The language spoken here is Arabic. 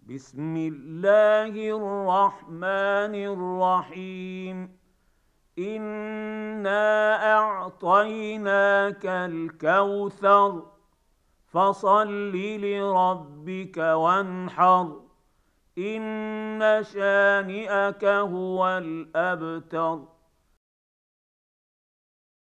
بسم الله الرحمن الرحيم. إنا أعطيناك الكوثر فصل لربك وانحر إن شانئك هو الأبتر.